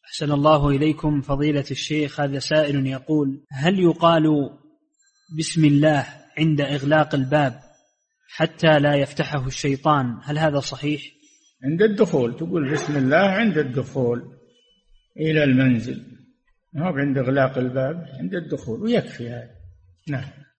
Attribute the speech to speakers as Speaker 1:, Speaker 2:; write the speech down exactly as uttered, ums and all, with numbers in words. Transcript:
Speaker 1: أحسن الله إليكم فضيلة الشيخ. هذا سائل يقول: هل يقال بسم الله عند إغلاق الباب حتى لا يفتحه الشيطان؟ هل هذا صحيح؟
Speaker 2: عند الدخول تقول بسم الله عند الدخول إلى المنزل، ما هو عند إغلاق الباب، عند الدخول ويكفي هذا. نعم.